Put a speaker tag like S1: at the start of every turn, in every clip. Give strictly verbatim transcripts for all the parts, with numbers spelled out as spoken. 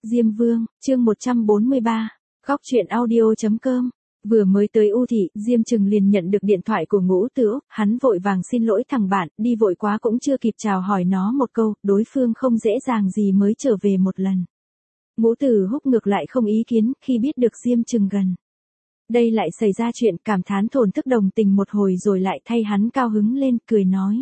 S1: Diêm Vương, chương một trăm bốn mươi ba, Góc truyện audio chấm com. Vừa mới tới U thị, Diêm Trừng liền nhận được điện thoại của Ngũ Tử, hắn vội vàng xin lỗi thằng bạn, đi vội quá cũng chưa kịp chào hỏi nó một câu, đối phương không dễ dàng gì mới trở về một lần. Ngũ Tử Húc ngược lại không ý kiến, khi biết được Diêm Trừng gần đây lại xảy ra chuyện, cảm thán thổn thức đồng tình một hồi rồi lại thay hắn cao hứng lên, cười nói.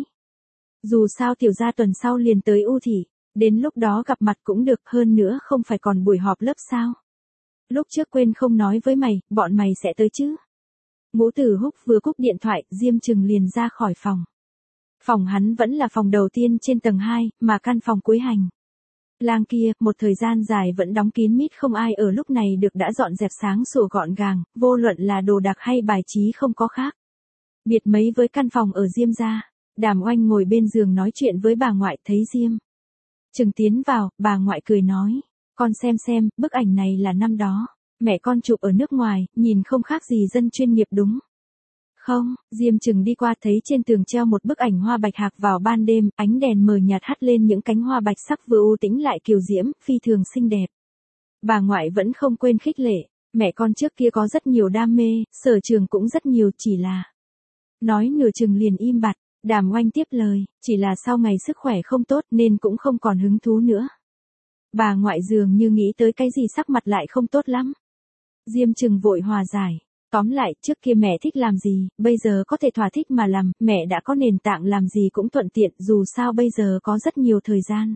S1: Dù sao tiểu gia tuần sau liền tới U thị, đến lúc đó gặp mặt cũng được, hơn nữa không phải còn buổi họp lớp sao? Lúc trước quên không nói với mày, bọn mày sẽ tới chứ? Ngũ Tử Húc vừa cúp điện thoại, Diêm Trừng liền ra khỏi phòng. Phòng hắn vẫn là phòng đầu tiên trên tầng hai, mà căn phòng cuối hành lang kia, một thời gian dài vẫn đóng kín mít không ai ở, lúc này được đã dọn dẹp sáng sủa gọn gàng, vô luận là đồ đạc hay bài trí không có khác biệt mấy với căn phòng ở Diêm gia. Đàm Oanh ngồi bên giường nói chuyện với bà ngoại, thấy Diêm Trừng tiến vào, bà ngoại cười nói, con xem xem, bức ảnh này là năm đó mẹ con chụp ở nước ngoài, nhìn không khác gì dân chuyên nghiệp đúng không? Diêm Trừng đi qua thấy trên tường treo một bức ảnh hoa bạch hạc vào ban đêm, ánh đèn mờ nhạt hắt lên những cánh hoa bạch sắc vừa u tĩnh lại kiều diễm, phi thường xinh đẹp. Bà ngoại vẫn không quên khích lệ, mẹ con trước kia có rất nhiều đam mê, sở trường cũng rất nhiều, chỉ là nói nửa chừng liền im bặt. Đàm Oanh tiếp lời, chỉ là sau ngày sức khỏe không tốt nên cũng không còn hứng thú nữa. Bà ngoại dường như nghĩ tới cái gì, sắc mặt lại không tốt lắm. Diêm Trừng vội hòa giải, tóm lại, trước kia mẹ thích làm gì, bây giờ có thể thỏa thích mà làm, mẹ đã có nền tảng làm gì cũng thuận tiện, dù sao bây giờ có rất nhiều thời gian.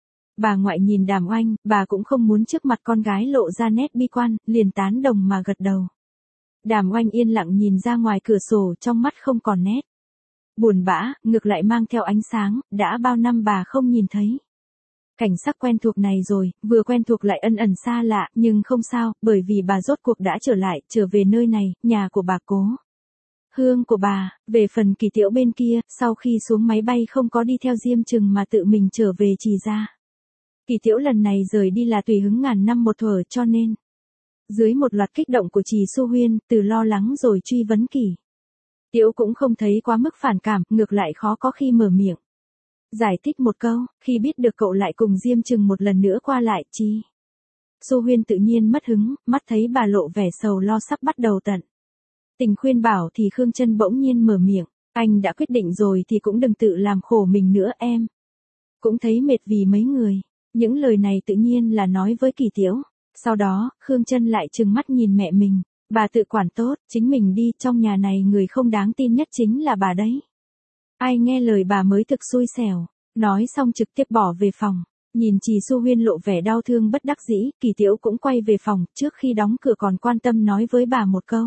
S1: Bà ngoại nhìn Đàm Oanh, bà cũng không muốn trước mặt con gái lộ ra nét bi quan, liền tán đồng mà gật đầu. Đàm Oanh yên lặng nhìn ra ngoài cửa sổ, trong mắt không còn nét buồn bã, ngược lại mang theo ánh sáng, đã bao năm bà không nhìn thấy cảnh sắc quen thuộc này rồi, vừa quen thuộc lại ân ẩn xa lạ, nhưng không sao, bởi vì bà rốt cuộc đã trở lại, trở về nơi này, nhà của bà Cố Hương của bà. Về phần Kỳ Tiễu bên kia, sau khi xuống máy bay không có đi theo Diêm Trừng mà tự mình trở về Trì gia. Kỳ Tiễu lần này rời đi là tùy hứng ngàn năm một thuở, cho nên dưới một loạt kích động của Trì Xu Huyên, từ lo lắng rồi truy vấn Kỳ Tiễu cũng không thấy quá mức phản cảm, ngược lại khó có khi mở miệng giải thích một câu, khi biết được cậu lại cùng Diêm Trừng một lần nữa qua lại, Chi Xu Huyên tự nhiên mất hứng, mắt thấy bà lộ vẻ sầu lo sắp bắt đầu tận tình khuyên bảo thì Khương Chân bỗng nhiên mở miệng, anh đã quyết định rồi thì cũng đừng tự làm khổ mình nữa, em cũng thấy mệt vì mấy người. Những lời này tự nhiên là nói với Kỳ Tiễu. Sau đó, Khương Chân lại trừng mắt nhìn mẹ mình, bà tự quản tốt, chính mình đi, trong nhà này người không đáng tin nhất chính là bà đấy. Ai nghe lời bà mới thực xui xẻo. Nói xong trực tiếp bỏ về phòng. Nhìn Trì Xu Huyên lộ vẻ đau thương bất đắc dĩ, Kỳ Tiễu cũng quay về phòng, trước khi đóng cửa còn quan tâm nói với bà một câu.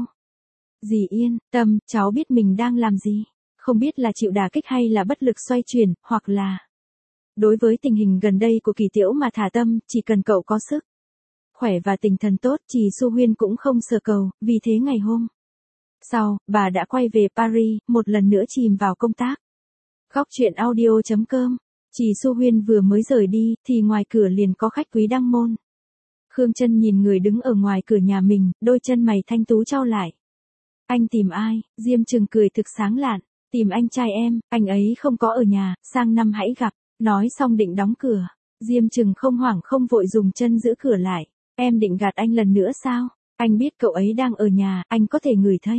S1: Dì yên tâm, cháu biết mình đang làm gì. Không biết là chịu đả kích hay là bất lực xoay chuyển, hoặc là đối với tình hình gần đây của Kỳ Tiễu mà thả tâm, chỉ cần cậu có sức khỏe và tinh thần tốt, Trì Xu Huyên cũng không sợ cầu, vì thế ngày hôm sau, bà đã quay về Paris, một lần nữa chìm vào công tác. Góc truyện audio chấm com. Trì Xu Huyên vừa mới rời đi, thì ngoài cửa liền có khách quý đăng môn. Khương Chân nhìn người đứng ở ngoài cửa nhà mình, đôi chân mày thanh tú chau lại. Anh tìm ai? Diêm Trừng cười thực sáng lạn, tìm anh trai em, anh ấy không có ở nhà, sang năm hãy gặp. Nói xong định đóng cửa. Diêm Trừng không hoảng không vội dùng chân giữ cửa lại. Em định gạt anh lần nữa sao? Anh biết cậu ấy đang ở nhà, anh có thể ngửi thấy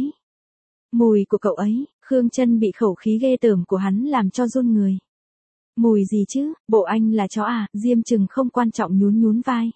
S1: mùi của cậu ấy. Khương Chân bị khẩu khí ghê tởm của hắn làm cho run người. Mùi gì chứ, bộ anh là chó à? Diêm Trừng không quan trọng nhún nhún vai.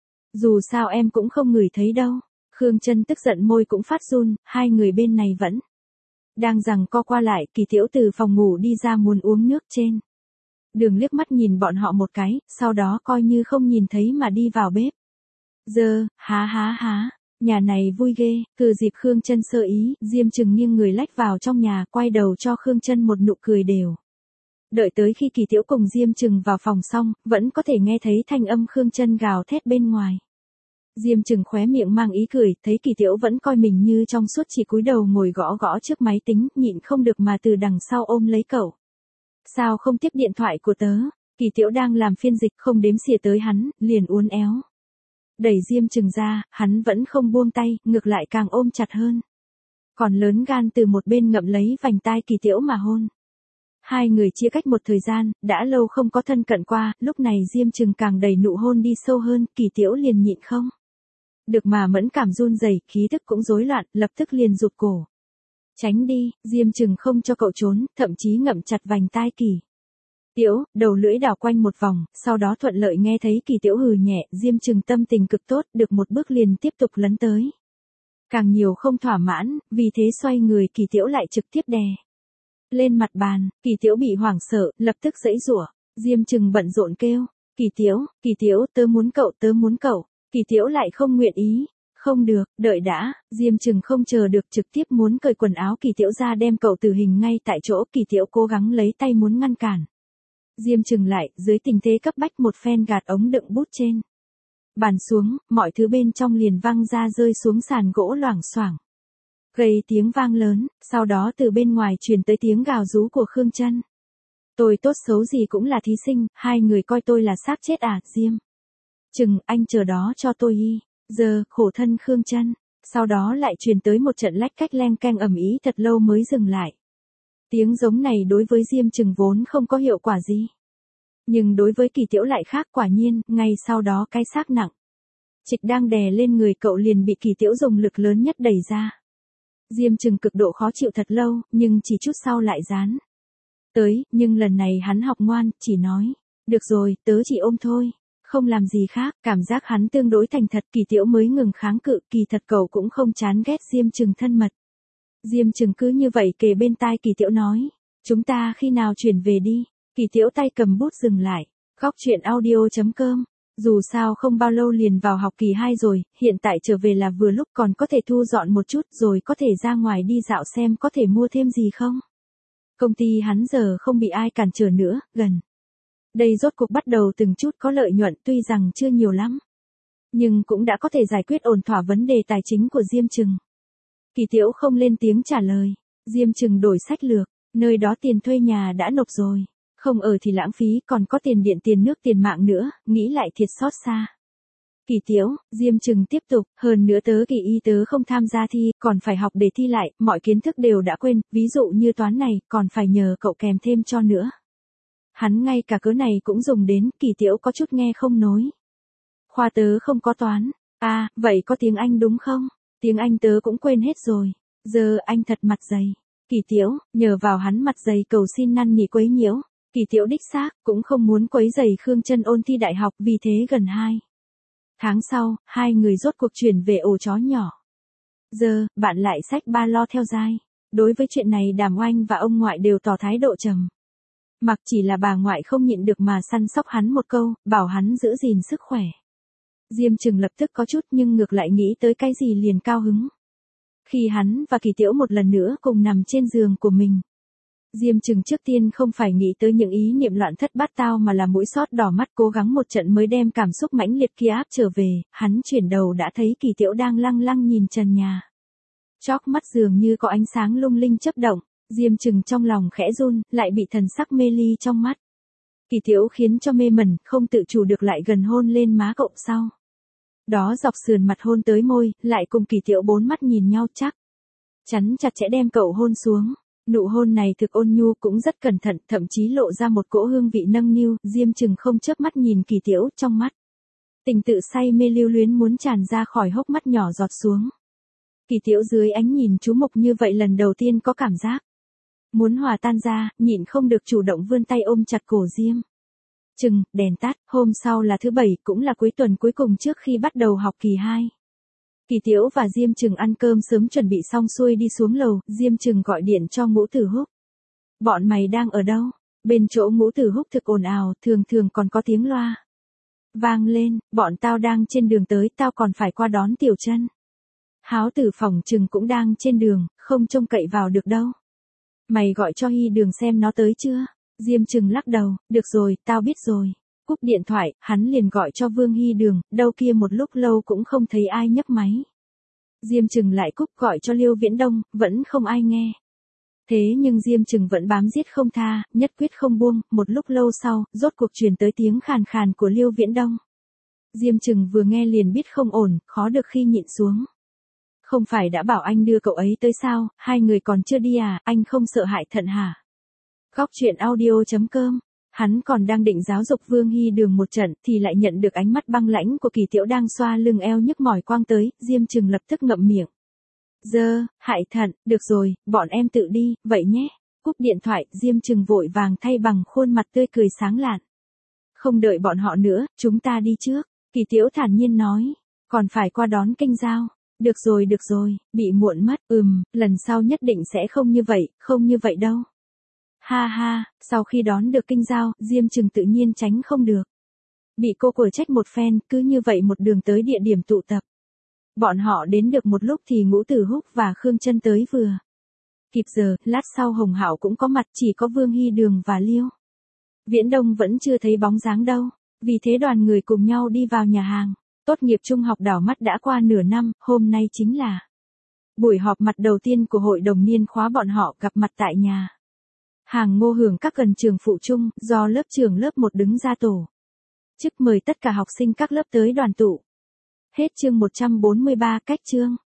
S1: Dù sao em cũng không ngửi thấy đâu. Khương Chân tức giận môi cũng phát run, hai người bên này vẫn đang giằng co qua lại. Kỳ Tiễu từ phòng ngủ đi ra muốn uống nước trên đường, liếc mắt nhìn bọn họ một cái, sau đó coi như không nhìn thấy mà đi vào bếp. Giờ, há há há, nhà này vui ghê. Từ dịp Khương Chân sơ ý, Diêm Trừng nghiêng người lách vào trong nhà, quay đầu cho Khương Chân một nụ cười đều. Đợi tới khi Kỳ Tiễu cùng Diêm Trừng vào phòng xong, vẫn có thể nghe thấy thanh âm Khương Chân gào thét bên ngoài. Diêm Trừng khóe miệng mang ý cười, thấy Kỳ Tiễu vẫn coi mình như trong suốt, chỉ cúi đầu ngồi gõ gõ trước máy tính, nhịn không được mà từ đằng sau ôm lấy cậu. Sao không tiếp điện thoại của tớ? Kỳ Tiễu đang làm phiên dịch, không đếm xỉa tới hắn, liền uốn éo đẩy Diêm Trừng ra, hắn vẫn không buông tay, ngược lại càng ôm chặt hơn. Còn lớn gan từ một bên ngậm lấy vành tai Kỳ Tiễu mà hôn. Hai người chia cách một thời gian, đã lâu không có thân cận qua, lúc này Diêm Trừng càng đầy nụ hôn đi sâu hơn, Kỳ Tiễu liền nhịn không được mà mẫn cảm run rẩy, khí tức cũng rối loạn, lập tức liền rụt cổ. Tránh đi, Diêm Trừng không cho cậu trốn, thậm chí ngậm chặt vành tai Kỳ Tiễu, đầu lưỡi đảo quanh một vòng, sau đó thuận lợi nghe thấy Kỳ Tiễu hừ nhẹ, Diêm Trừng tâm tình cực tốt, được một bước liền tiếp tục lấn tới. Càng nhiều không thỏa mãn, vì thế xoay người Kỳ Tiễu lại trực tiếp đè lên mặt bàn, Kỳ Tiễu bị hoảng sợ, lập tức giãy giụa. Diêm Trừng bận rộn kêu, Kỳ Tiễu, Kỳ Tiễu, tớ muốn cậu, tớ muốn cậu. Kỳ Tiễu lại không nguyện ý. Không được, đợi đã, Diêm Trừng không chờ được trực tiếp muốn cởi quần áo Kỳ Tiễu ra đem cậu tử hình ngay tại chỗ, Kỳ Tiễu cố gắng lấy tay muốn ngăn cản. Diêm Trừng lại, dưới tình thế cấp bách một phen gạt ống đựng bút trên bàn xuống, mọi thứ bên trong liền văng ra rơi xuống sàn gỗ loảng xoảng. Gây tiếng vang lớn, sau đó từ bên ngoài truyền tới tiếng gào rú của Khương Chân. Tôi tốt xấu gì cũng là thí sinh, hai người coi tôi là xác chết à, Diêm Trừng, anh chờ đó cho tôi y. Giờ, khổ thân Khương Chân. Sau đó lại truyền tới một trận lách cách leng keng ầm ĩ thật lâu mới dừng lại. Tiếng giống này đối với Diêm Trừng vốn không có hiệu quả gì. Nhưng đối với Kỳ Tiễu lại khác, quả nhiên, ngay sau đó cái xác nặng trịch đang đè lên người cậu liền bị Kỳ Tiễu dùng lực lớn nhất đẩy ra. Diêm Trừng cực độ khó chịu thật lâu, nhưng chỉ chút sau lại dán tới, nhưng lần này hắn học ngoan, chỉ nói, được rồi, tớ chỉ ôm thôi, không làm gì khác, cảm giác hắn tương đối thành thật, Kỳ Tiễu mới ngừng kháng cự, kỳ thật cậu cũng không chán ghét Diêm Trừng thân mật. Diêm Trừng cứ như vậy kề bên tai Kỳ Tiễu nói, chúng ta khi nào chuyển về đi. Kỳ Tiễu tay cầm bút dừng lại, góc truyện audio chấm com. Dù sao không bao lâu liền vào học kỳ hai rồi, hiện tại trở về là vừa lúc, còn có thể thu dọn một chút rồi có thể ra ngoài đi dạo xem có thể mua thêm gì không. Công ty hắn giờ không bị ai cản trở nữa, gần đây rốt cuộc bắt đầu từng chút có lợi nhuận, tuy rằng chưa nhiều lắm, nhưng cũng đã có thể giải quyết ổn thỏa vấn đề tài chính của Diêm Trừng. Kỳ Tiễu không lên tiếng trả lời, Diêm Trừng đổi sách lược, nơi đó tiền thuê nhà đã nộp rồi. Không ở thì lãng phí, còn có tiền điện tiền nước tiền mạng nữa, nghĩ lại thiệt xót xa. Kỳ Tiễu, Diêm Trừng tiếp tục, hơn nữa tớ kỳ y tớ không tham gia thi, còn phải học để thi lại, mọi kiến thức đều đã quên, ví dụ như toán này, còn phải nhờ cậu kèm thêm cho nữa. Hắn ngay cả cớ này cũng dùng đến, Kỳ Tiễu có chút nghe không nối. Khoa tớ không có toán, à, vậy có tiếng Anh đúng không? Tiếng Anh tớ cũng quên hết rồi, giờ anh thật mặt dày. Kỳ Tiễu, nhờ vào hắn mặt dày cầu xin năn nỉ quấy nhiễu. Kỳ Tiễu đích xác, cũng không muốn quấy rầy Khương Chân ôn thi đại học, vì thế gần hai tháng sau, hai người rốt cuộc chuyển về ổ chó nhỏ. Giờ, bạn lại xách ba lo theo dai. Đối với chuyện này Đàm Oanh và ông ngoại đều tỏ thái độ trầm mặc, chỉ là bà ngoại không nhịn được mà săn sóc hắn một câu, bảo hắn giữ gìn sức khỏe. Diêm Trừng lập tức có chút nhưng ngược lại nghĩ tới cái gì liền cao hứng. Khi hắn và Kỳ Tiễu một lần nữa cùng nằm trên giường của mình. Diêm Trừng trước tiên không phải nghĩ tới những ý niệm loạn thất bát tao mà là mũi sót đỏ mắt cố gắng một trận mới đem cảm xúc mãnh liệt kia áp trở về, hắn chuyển đầu đã thấy Kỳ Tiễu đang lăng lăng nhìn trần nhà. Chóp mắt dường như có ánh sáng lung linh chớp động, Diêm Trừng trong lòng khẽ run, lại bị thần sắc mê ly trong mắt. Kỳ Tiễu khiến cho mê mẩn, không tự chủ được lại gần hôn lên má cậu sau. Đó dọc sườn mặt hôn tới môi, lại cùng Kỳ Tiễu bốn mắt nhìn nhau chắc chắn chặt chẽ đem cậu hôn xuống. Nụ hôn này thực ôn nhu cũng rất cẩn thận, thậm chí lộ ra một cỗ hương vị nâng niu, Diêm Trừng không chớp mắt nhìn Kỳ Tiễu, trong mắt tình tự say mê lưu luyến muốn tràn ra khỏi hốc mắt nhỏ giọt xuống. Kỳ Tiễu dưới ánh nhìn chú mục như vậy lần đầu tiên có cảm giác muốn hòa tan ra, nhịn không được chủ động vươn tay ôm chặt cổ Diêm Trừng. Đèn tắt, hôm sau là thứ bảy, cũng là cuối tuần cuối cùng trước khi bắt đầu học kỳ hai. Kỳ Tiễu và Diêm Trừng ăn cơm sớm chuẩn bị xong xuôi đi xuống lầu, Diêm Trừng gọi điện cho Ngũ Tử Húc. Bọn mày đang ở đâu? Bên chỗ Ngũ Tử Húc thực ồn ào, thường thường còn có tiếng loa vang lên, bọn tao đang trên đường tới, tao còn phải qua đón Tiểu Chân. Háo Tử phỏng chừng cũng đang trên đường, không trông cậy vào được đâu. Mày gọi cho Hy Đường xem nó tới chưa? Diêm Trừng lắc đầu, được rồi, tao biết rồi. Cúp điện thoại, hắn liền gọi cho Vương Hy Đường, đâu kia một lúc lâu cũng không thấy ai nhấc máy. Diêm Trừng lại cúp gọi cho Liêu Viễn Đông, vẫn không ai nghe. Thế nhưng Diêm Trừng vẫn bám giết không tha, nhất quyết không buông, một lúc lâu sau, rốt cuộc truyền tới tiếng khàn khàn của Liêu Viễn Đông. Diêm Trừng vừa nghe liền biết không ổn, khó được khi nhịn xuống. Không phải đã bảo anh đưa cậu ấy tới sao, hai người còn chưa đi à, anh không sợ hại thận hả? Góc chuyện audio chấm com. Hắn còn đang định giáo dục Vương Hy Đường một trận thì lại nhận được ánh mắt băng lãnh của Kỳ Tiễu đang xoa lưng eo nhức mỏi quang tới, Diêm Trừng lập tức ngậm miệng. Dơ, hại thận, được rồi, bọn em tự đi, vậy nhé. Cúp điện thoại, Diêm Trừng vội vàng thay bằng khuôn mặt tươi cười sáng lạn. Không đợi bọn họ nữa, chúng ta đi trước. Kỳ Tiễu thản nhiên nói, còn phải qua đón Kinh Giao. Được rồi được rồi, bị muộn mất, ừm, lần sau nhất định sẽ không như vậy, không như vậy đâu. Ha ha, sau khi đón được Kinh Giao, Diêm Trừng tự nhiên tránh không được. Bị cô quở trách một phen, cứ như vậy một đường tới địa điểm tụ tập. Bọn họ đến được một lúc thì Ngũ Tử Húc và Khương Chân tới vừa. Kịp giờ, lát sau Hồng Hạo cũng có mặt, chỉ có Vương Hy Đường và Liêu Viễn Đông vẫn chưa thấy bóng dáng đâu. Vì thế đoàn người cùng nhau đi vào nhà hàng. Tốt nghiệp trung học đảo mắt đã qua nửa năm, hôm nay chính là buổi họp mặt đầu tiên của hội đồng niên khóa bọn họ gặp mặt tại nhà hàng Ngô Hưởng các gần trường phụ trung, do lớp trưởng lớp một đứng ra tổ chức mời tất cả học sinh các lớp tới đoàn tụ. Hết chương một trăm bốn mươi ba, cách chương.